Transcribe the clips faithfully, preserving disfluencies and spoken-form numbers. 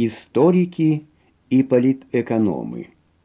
историки и политэкономы.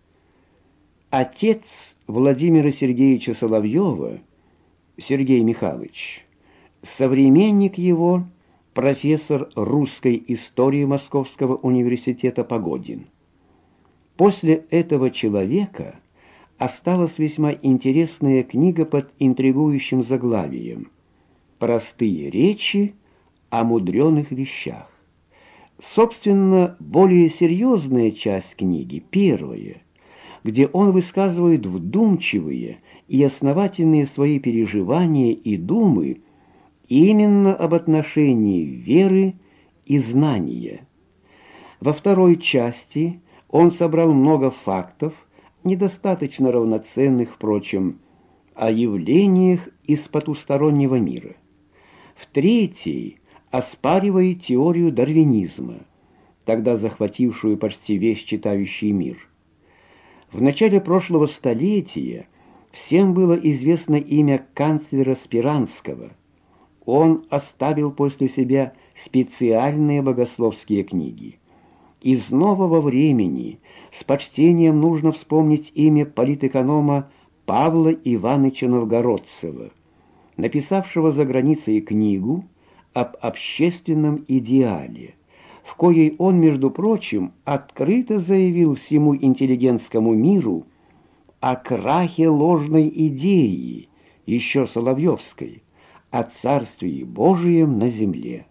Отец Владимира Сергеевича Соловьева, Сергей Михайлович, современник его, профессор русской истории Московского университета Погодин. После этого человека осталась весьма интересная книга под интригующим заглавием «Простые речи о мудреных вещах». Собственно, более серьезная часть книги, первая, где он высказывает вдумчивые и основательные свои переживания и думы именно об отношении веры и знания. Во второй части он собрал много фактов, недостаточно равноценных, впрочем, о явлениях из потустороннего мира. В третьей оспаривает теорию дарвинизма, тогда захватившую почти весь читающий мир. В начале прошлого столетия всем было известно имя канцлера Спиранского. Он оставил после себя специальные богословские книги. Из нового времени с почтением нужно вспомнить имя политэконома Павла Ивановича Новгородцева, написавшего за границей книгу об общественном идеале, в коей он, между прочим, открыто заявил всему интеллигентскому миру о крахе ложной идеи, еще Соловьевской, о Царствии Божием на земле.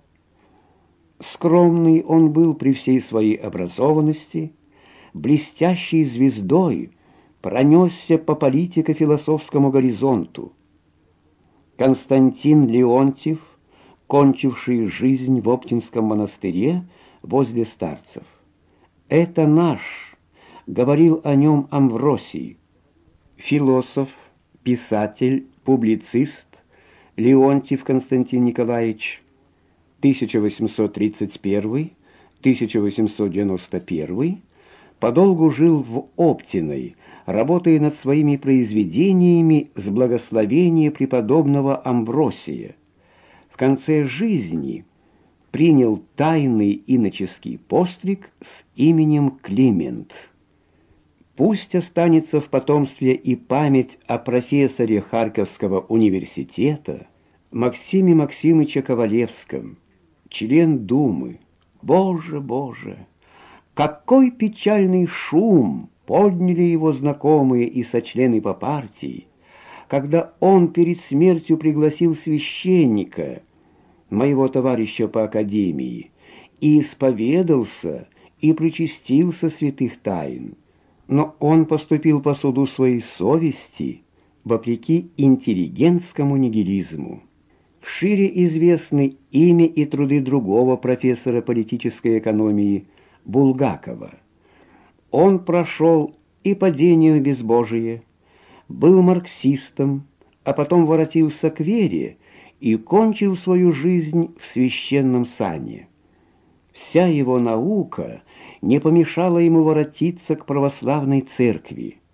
Скромный он был при всей своей образованности, блестящей звездой пронесся по политико-философскому горизонту. Константин Леонтьев, кончивший жизнь в Оптинском монастыре возле старцев. «Это наш», — говорил о нем Амвросий, философ, писатель, публицист Леонтьев Константин Николаевич, тысяча восемьсот тридцать первый — тысяча восемьсот девяносто первый, подолгу жил в Оптиной, работая над своими произведениями с благословения преподобного Амвросия. В конце жизни принял тайный иноческий постриг с именем Климент. Пусть останется в потомстве и память о профессоре Харьковского университета Максиме Максимовиче Ковалевском, член Думы. Боже, Боже! Какой печальный шум подняли его знакомые и сочлены по партии, когда он перед смертью пригласил священника, моего товарища по академии, и исповедался и причастился святых тайн. Но он поступил по суду своей совести, вопреки интеллигентскому нигилизму. Шире известны имя и труды другого профессора политической экономии Булгакова. Он прошел и падение в безбожие, был марксистом, а потом воротился к вере и кончил свою жизнь в священном сане. Вся его наука не помешала ему воротиться к православной церкви.